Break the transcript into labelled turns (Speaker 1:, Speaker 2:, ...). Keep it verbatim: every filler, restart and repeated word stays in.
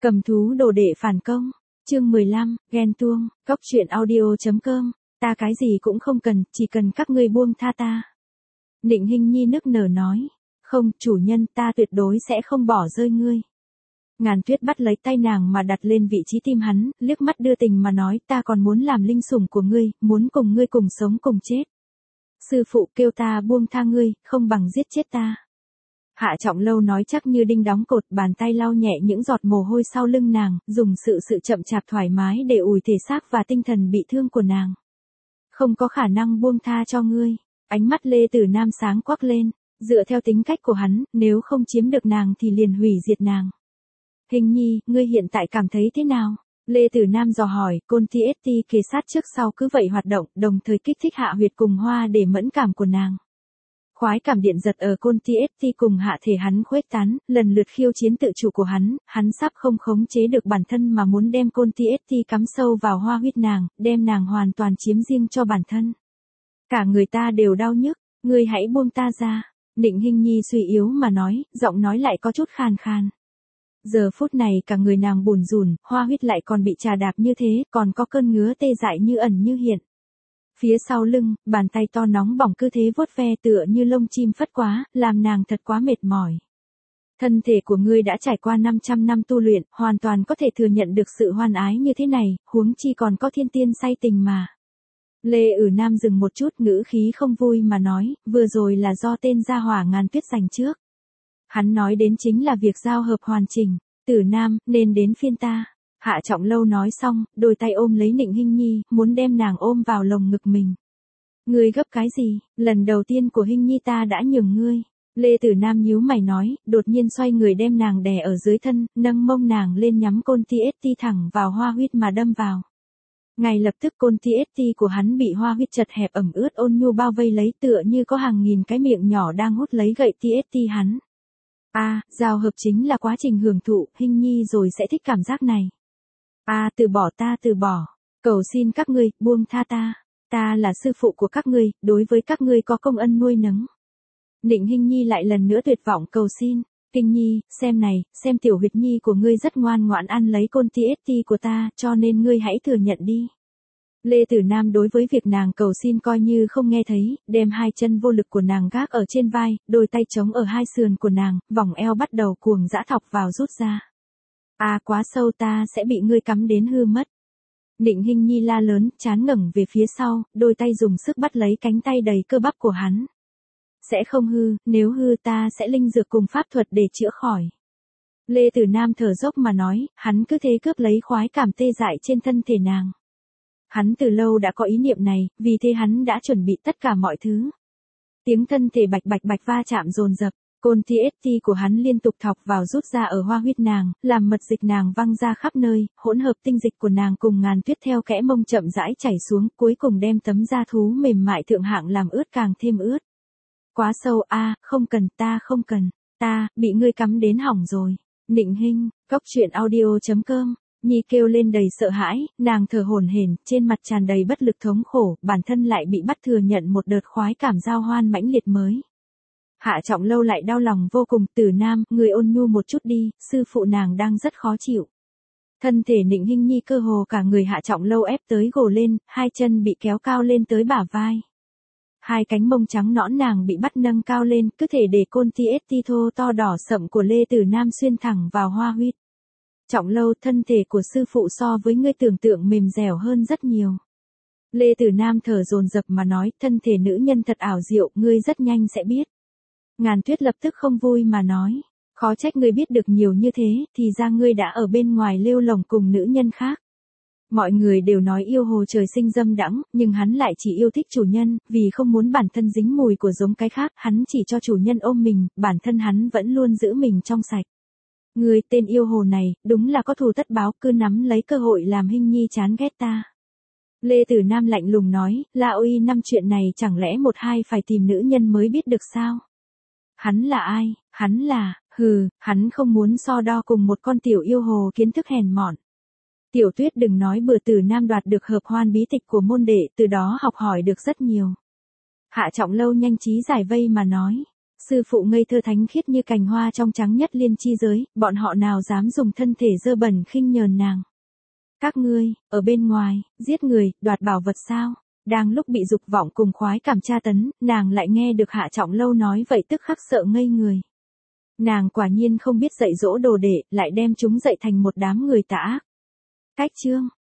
Speaker 1: Cầm thú đồ đệ phản công, chương mười lăm, ghen tuông, cóc truyện audio.com, ta cái gì cũng không cần, chỉ cần các ngươi buông tha ta. Nịnh Hinh Nhi nức nở nói, không, chủ nhân, ta tuyệt đối sẽ không bỏ rơi ngươi. Ngàn Tuyết bắt lấy tay nàng mà đặt lên vị trí tim hắn, liếc mắt đưa tình mà nói, ta còn muốn làm linh sủng của ngươi, muốn cùng ngươi cùng sống cùng chết. Sư phụ kêu ta buông tha ngươi, không bằng giết chết ta. Hạ Trọng Lâu nói chắc như đinh đóng cột, bàn tay lau nhẹ những giọt mồ hôi sau lưng nàng, dùng sự sự chậm chạp thoải mái để ủi thể xác và tinh thần bị thương của nàng. Không có khả năng buông tha cho ngươi. Ánh mắt Lê Tử Nam sáng quắc lên, dựa theo tính cách của hắn, nếu không chiếm được nàng thì liền hủy diệt nàng. Hình Nhi, ngươi hiện tại cảm thấy thế nào? Lê Tử Nam dò hỏi, côn ti ét tê kề sát trước sau cứ vậy hoạt động, đồng thời kích thích hạ huyệt cùng hoa để mẫn cảm của nàng. Khoái cảm điện giật ở côn ti ét tê cùng hạ thể hắn khuếch tán, lần lượt khiêu chiến tự chủ của hắn, hắn sắp không khống chế được bản thân mà muốn đem côn ti ét tê cắm sâu vào hoa huyết nàng, đem nàng hoàn toàn chiếm riêng cho bản thân. Cả người ta đều đau nhức, ngươi hãy buông ta ra. Nịnh Hinh Nhi suy yếu mà nói, giọng nói lại có chút khàn khàn. Giờ phút này cả người nàng bủn rủn, hoa huyết lại còn bị trà đạp như thế, còn có cơn ngứa tê dại như ẩn như hiện. Phía sau lưng, bàn tay to nóng bỏng cứ thế vuốt ve tựa như lông chim phất quá, làm nàng thật quá mệt mỏi. Thân thể của ngươi đã trải qua năm trăm năm tu luyện, hoàn toàn có thể thừa nhận được sự hoan ái như thế này, huống chi còn có thiên tiên say tình mà. Lê Ử Nam dừng một chút, ngữ khí không vui mà nói, vừa rồi là do tên gia hỏa Ngàn Tuyết giành trước. Hắn nói đến chính là việc giao hợp hoàn chỉnh, Tử Nam, nên đến phiên ta. Hạ Trọng Lâu nói xong, đôi tay ôm lấy Nịnh Hinh Nhi, muốn đem nàng ôm vào lồng ngực mình. Ngươi gấp cái gì, lần đầu tiên của Hinh Nhi ta đã nhường ngươi. Lê Tử Nam nhíu mày nói, đột nhiên xoay người đem nàng đè ở dưới thân, nâng mông nàng lên nhắm côn ti ét tê thẳng vào hoa huyết mà đâm vào. Ngay lập tức côn ti ét tê của hắn bị hoa huyết chật hẹp ẩm ướt ôn nhu bao vây lấy tựa như có hàng nghìn cái miệng nhỏ đang hút lấy gậy ti ét tê hắn. A, à, giao hợp chính là quá trình hưởng thụ, Hinh Nhi rồi sẽ thích cảm giác này. A, à, từ bỏ ta từ bỏ, cầu xin các ngươi, buông tha ta, ta là sư phụ của các ngươi, đối với các ngươi có công ân nuôi nấng. Nịnh Hinh Nhi lại lần nữa tuyệt vọng cầu xin, Kinh Nhi, xem này, xem tiểu huyệt nhi của ngươi rất ngoan ngoãn ăn lấy côn ti ét tê của ta, cho nên ngươi hãy thừa nhận đi. Lê Tử Nam đối với việc nàng cầu xin coi như không nghe thấy, đem hai chân vô lực của nàng gác ở trên vai, đôi tay trống ở hai sườn của nàng, vòng eo bắt đầu cuồng dã thọc vào rút ra. À quá sâu, ta sẽ bị ngươi cắm đến hư mất. Nịnh Hinh Nhi la lớn, chán ngẩng về phía sau, đôi tay dùng sức bắt lấy cánh tay đầy cơ bắp của hắn. Sẽ không hư, nếu hư ta sẽ linh dược cùng pháp thuật để chữa khỏi. Lê Tử Nam thở dốc mà nói, hắn cứ thế cướp lấy khoái cảm tê dại trên thân thể nàng. Hắn từ lâu đã có ý niệm này, vì thế hắn đã chuẩn bị tất cả mọi thứ. Tiếng thân thể bạch bạch bạch va chạm dồn dập, côn ti ét tê của hắn liên tục thọc vào rút ra ở hoa huyết nàng, làm mật dịch nàng văng ra khắp nơi, hỗn hợp tinh dịch của nàng cùng Ngàn Tuyết theo kẽ mông chậm rãi chảy xuống, cuối cùng đem tấm da thú mềm mại thượng hạng làm ướt càng thêm ướt. Quá sâu, a, à, không cần, ta không cần, ta, bị ngươi cắm đến hỏng rồi. Nịnh Hinh, cóc truyện audio.com. Nhi kêu lên đầy sợ hãi, nàng thở hổn hển, trên mặt tràn đầy bất lực thống khổ, bản thân lại bị bắt thừa nhận một đợt khoái cảm giao hoan mãnh liệt mới. Hạ Trọng Lâu lại đau lòng vô cùng, Tử Nam, người ôn nhu một chút đi, sư phụ nàng đang rất khó chịu. Thân thể Nịnh Hinh Nhi cơ hồ cả người Hạ Trọng Lâu ép tới gồ lên, hai chân bị kéo cao lên tới bả vai. Hai cánh mông trắng nõn nàng bị bắt nâng cao lên, cứ thể để côn ti ét tê thô to đỏ sậm của Lê Tử Nam xuyên thẳng vào hoa huyết. Trọng Lâu, thân thể của sư phụ so với ngươi tưởng tượng mềm dẻo hơn rất nhiều. Lê Tử Nam thở dồn dập mà nói, thân thể nữ nhân thật ảo diệu, ngươi rất nhanh sẽ biết. Ngàn Tuyết lập tức không vui mà nói, khó trách ngươi biết được nhiều như thế, thì ra ngươi đã ở bên ngoài lêu lồng cùng nữ nhân khác. Mọi người đều nói yêu hồ trời sinh dâm đãng, nhưng hắn lại chỉ yêu thích chủ nhân, vì không muốn bản thân dính mùi của giống cái khác, hắn chỉ cho chủ nhân ôm mình, bản thân hắn vẫn luôn giữ mình trong sạch. Người tên yêu hồ này, đúng là có thù tất báo, cứ nắm lấy cơ hội làm Hinh Nhi chán ghét ta. Lê Tử Nam lạnh lùng nói, La Uy năm chuyện này chẳng lẽ một hai phải tìm nữ nhân mới biết được sao? Hắn là ai? Hắn là, hừ, hắn không muốn so đo cùng một con tiểu yêu hồ kiến thức hèn mọn. Tiểu Tuyết đừng nói bừa, Tử Nam đoạt được hợp hoan bí tịch của môn đệ, từ đó học hỏi được rất nhiều. Hạ Trọng Lâu nhanh trí giải vây mà nói, Sư phụ ngây thơ thánh khiết như cành hoa trong trắng nhất liên chi giới, bọn họ nào dám dùng thân thể dơ bẩn khinh nhờn nàng. Các ngươi, ở bên ngoài, giết người, đoạt bảo vật sao? Đang lúc bị dục vọng cùng khoái cảm tra tấn, nàng lại nghe được Hạ Trọng Lâu nói vậy tức khắc sợ ngây người. Nàng quả nhiên không biết dạy dỗ đồ đệ, lại đem chúng dạy thành một đám người tà ác. Cách chương